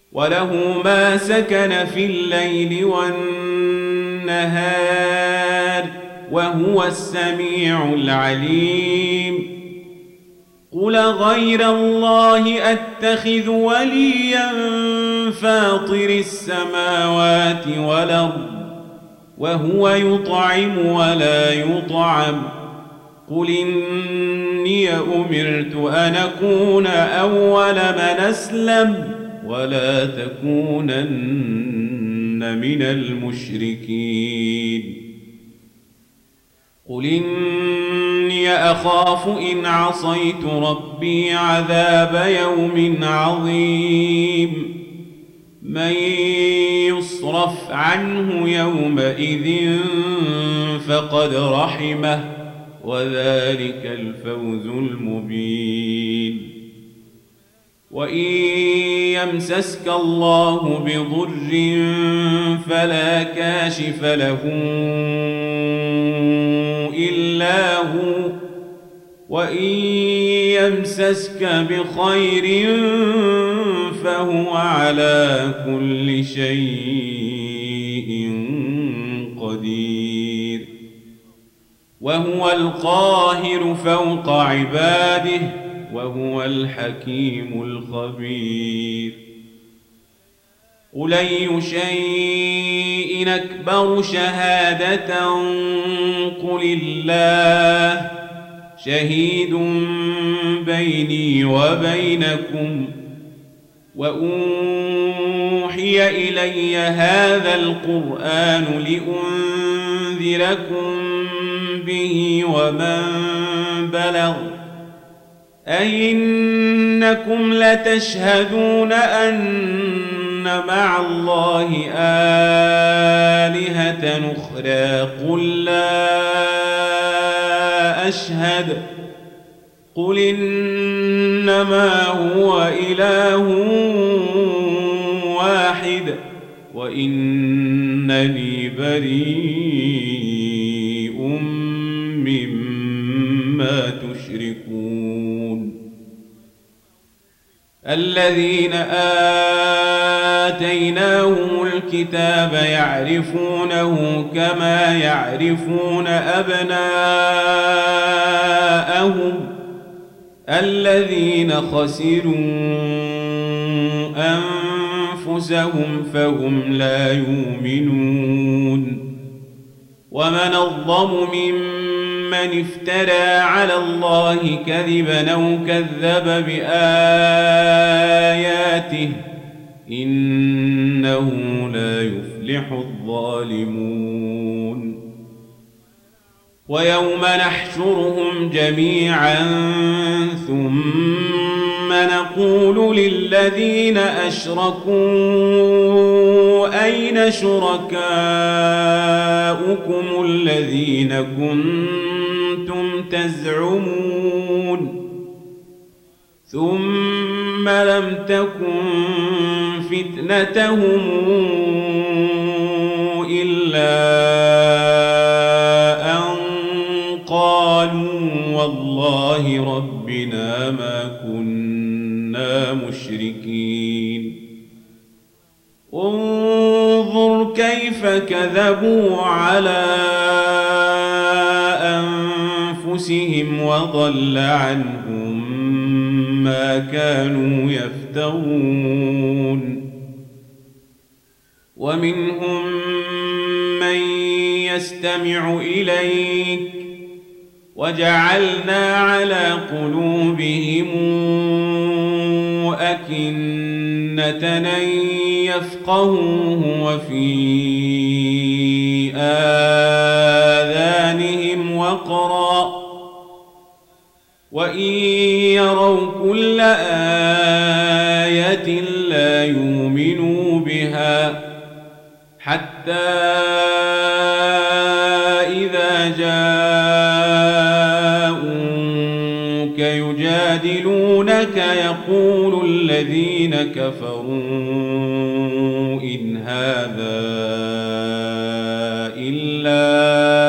وله ما سكن في الليل والنهار وهو السميع العليم. قل غير الله أتخذ وليا فاطر السماوات والأرض وهو يطعم ولا يطعم. قل إني أمرت أن أكون أول من أسلم ولا تكونن من المشركين. قل إني أخاف إن عصيت ربي عذاب يوم عظيم. من يصرف عنه يومئذ فقد رحمه وذلك الفوز المبين. وإن يمسسك الله بضر فلا كاشف له إلا هو، وإن يمسسك بخير فهو على كل شيء قدير. وهو القاهر فوق عباده وهو الحكيم الخبير. قل أي شيء أكبر شهادة قل الله شهيد بيني وبينكم. وأوحي إلي هذا القرآن لأنذركم به ومن بلغ. أئنكم لتشهدون أن مع الله آلهة أخرى قل لا أشهد. قل إنما هو إله واحد وإنني بريء مما تشركون. الذين آتيناهم الكتاب يعرفونه كما يعرفون أبناءهم الذين خسروا أنفسهم فهم لا يؤمنون. ومن أظلم ممن افترى على الله كذبا أو كذب بآياته إنه لا يفلح الظالمون. ويوم نحشرهم جميعا ثم نقول للذين أشركوا أين شركاؤكم الذين كنتم تزعمون ثم لم تكن فتنتهم إلا أن قالوا والله ربنا ما كنا مشركين. انظر كيف كذبوا على أنفسهم وضل عنهم ما كانوا يفترون. ومنهم من يستمع إليك وجعلنا على قلوبهم أكنة أن يفقهوه وفي آذانهم وقرا وإن يروا كل آية لا يؤمنوا بها حتى إذا جاءوك يجادلونك يقول الذين كفروا إن هذا إلا